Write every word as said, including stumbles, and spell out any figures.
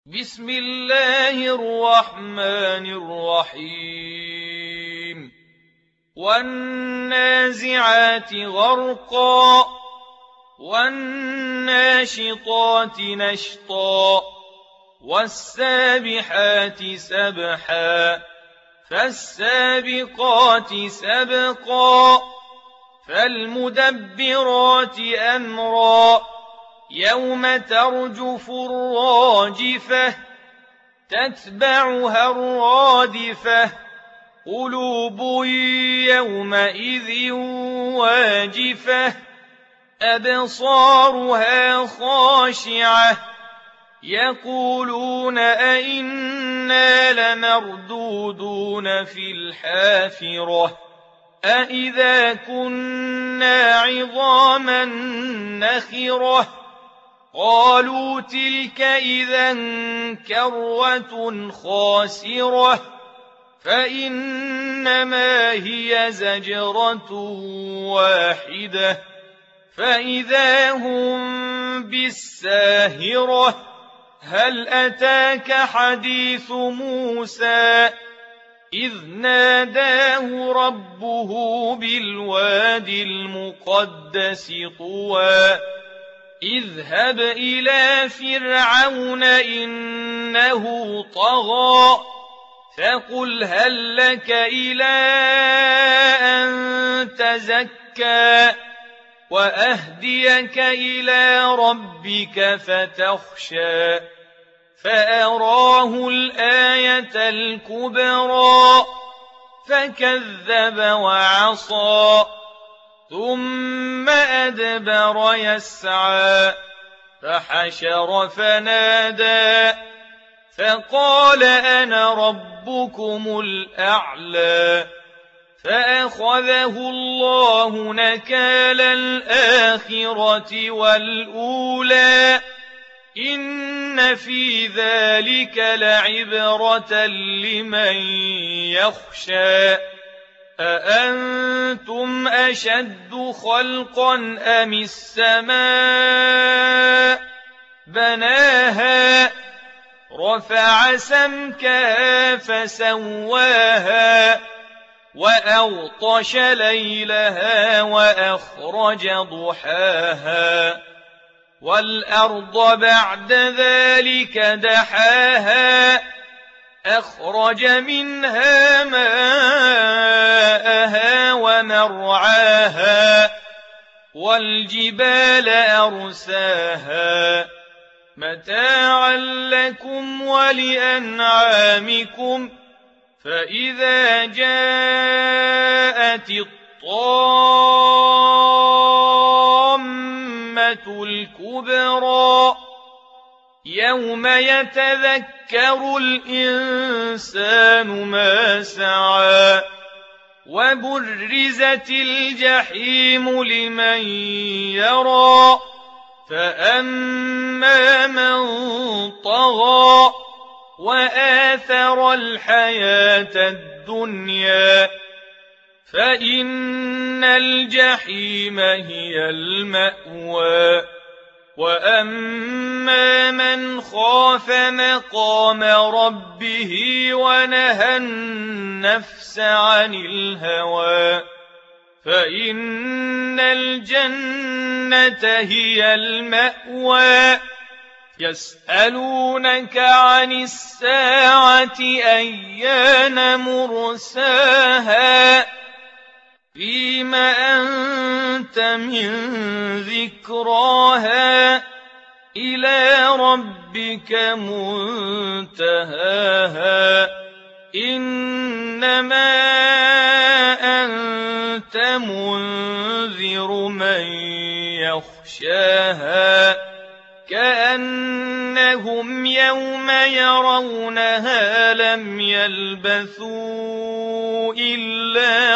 بسم الله الرحمن الرحيم والنازعات غرقا والناشطات نشطا والسابحات سبحا فالسابقات سبقا فالمدبرات أمرا يوم ترجف الراجفة تتبعها الرادفة قلوب يومئذ واجفة أبصارها خاشعة يقولون أئنا لمردودون في الحافرة أئذا كنا عظاما نخرة قالوا تلك إذا كرة خاسرة فإنما هي زجرة واحدة فإذا هم بالساهرة هل أتاك حديث موسى إذ ناداه ربه بالوادي المقدس طوى اذهب إلى فرعون إنه طغى فقل هل لك إلى أن تزكى وأهديك إلى ربك فتخشى فأراه الآية الكبرى فكذب وعصى ثم أدبر يسعى فحشر فنادى فقال أنا ربكم الأعلى فأخذه الله نكال الآخرة والأولى إن في ذلك لعبرة لمن يخشى أأنتم أشد خلقا أم السماء بناها رفع سمكها فسواها وأغطش ليلها وأخرج ضحاها والأرض بعد ذلك دحاها أخرج منها ماءها ومرعاها والجبال أرساها متاعا لكم ولأنعامكم فإذا جاءت الطامة الكبرى يوم يتذكر الإنسان ما سعى وبرزت الجحيم لمن يرى فأما من طغى وآثر الحياة الدنيا فإن الجحيم هي المأوى وأما من خاف مقام ربه ونهى النفس عن الهوى فإن الجنة هي المأوى يسألونك عن الساعة أيان مرساها فيم أنت من ذكراها إلى ربك منتهاها إنما أنت منذر من يخشاها كأنهم يوم يرونها لم يلبثوا إلا